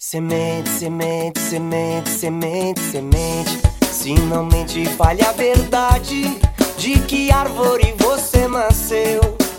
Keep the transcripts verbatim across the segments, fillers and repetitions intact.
Semente, semente, semente, semente, semente. Se não mente, fale a verdade. De que árvore você nasceu?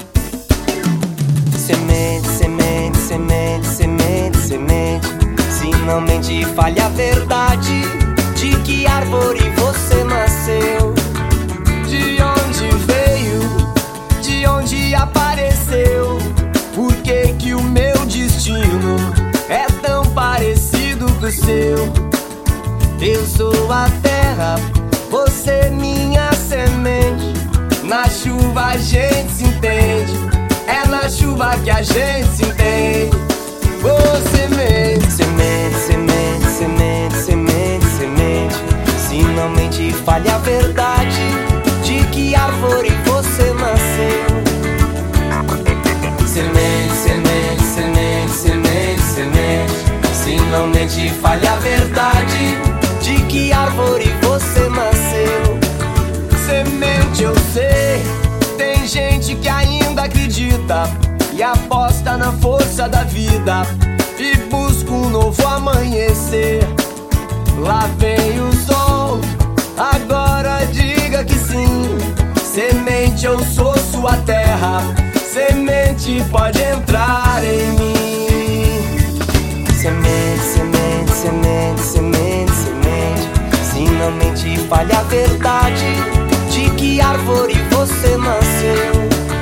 Semente, semente, semente, semente, semente. Se não mente, fale a verdade. De que árvore você nasceu? De onde veio? De onde apareceu? Por que que o meu destino é tão parecido com o seu? Eu sou a terra, você minha semente. Na chuva a gente se entende, é na chuva que a gente se entende. Oh, semente, semente, semente, semente, semente, semente. Se não mente, fale a verdade. De que árvore você nasceu? Semente, semente, semente, semente, semente. Se não mente, fale a verdade. De que árvore você nasceu? Semente, eu sei, tem gente que ainda acredita e aposta na força da vida e busca um novo amanhecer. Lá vem o sol, agora diga que sim. Semente, eu sou sua terra, semente, pode entrar em mim. Semente, semente, semente, semente, semente. Se não mente, fale a verdade. De que árvore você nasceu?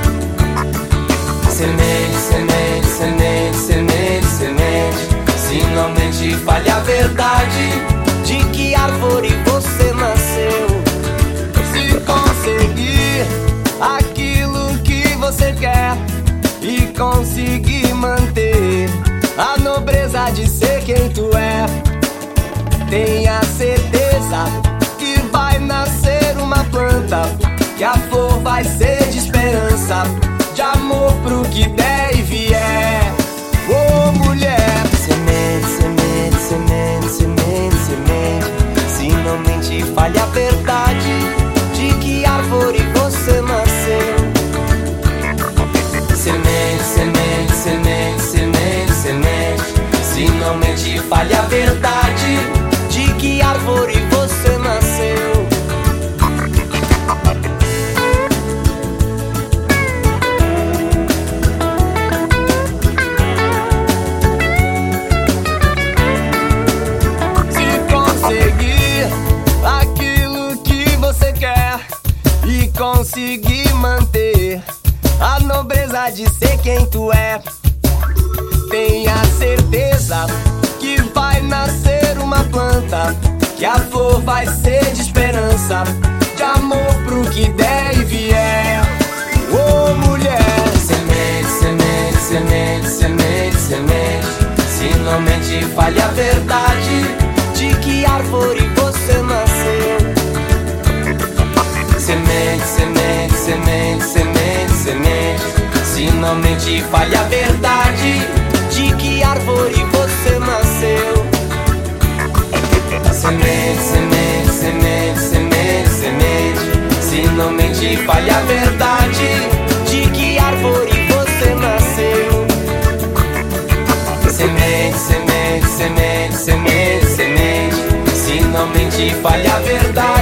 Semente, semente, semente, semente, semente. Se não mente, fale a verdade. De que árvore você nasceu? Se conseguir aquilo que você quer e conseguir manter a nobreza de ser quem tu é, tenha certeza que vai nascer uma planta, que a flor vai ser de esperança, de amor pro que der e vier. Oh, mulher, semente, semente, semente, semente, semente. Se não mente, fale a verdade. De que árvore você nasceu? Semente, semente, semente, semente, semente. Se não mente, fale a verdade. De que árvore você nasceu? Se conseguir aquilo que você quer e conseguir manter a nobreza de ser quem tu é, tenha certeza que vai nascer uma planta, que a flor vai ser de esperança, de amor pro que der e vier. Oh, mulher, semente, semente, semente, semente, semente. Se não mente, fale a verdade. De que árvore você nasceu? Semente, semente, semente, semente, semente. Se não mente, fale a verdade. De que árvore você nasceu? Semente, semente, semente, semente, semente. Se não mente, fale a verdade. De que árvore você nasceu? Semente, semente, semente, semente, semente. Se não mente, fale a verdade.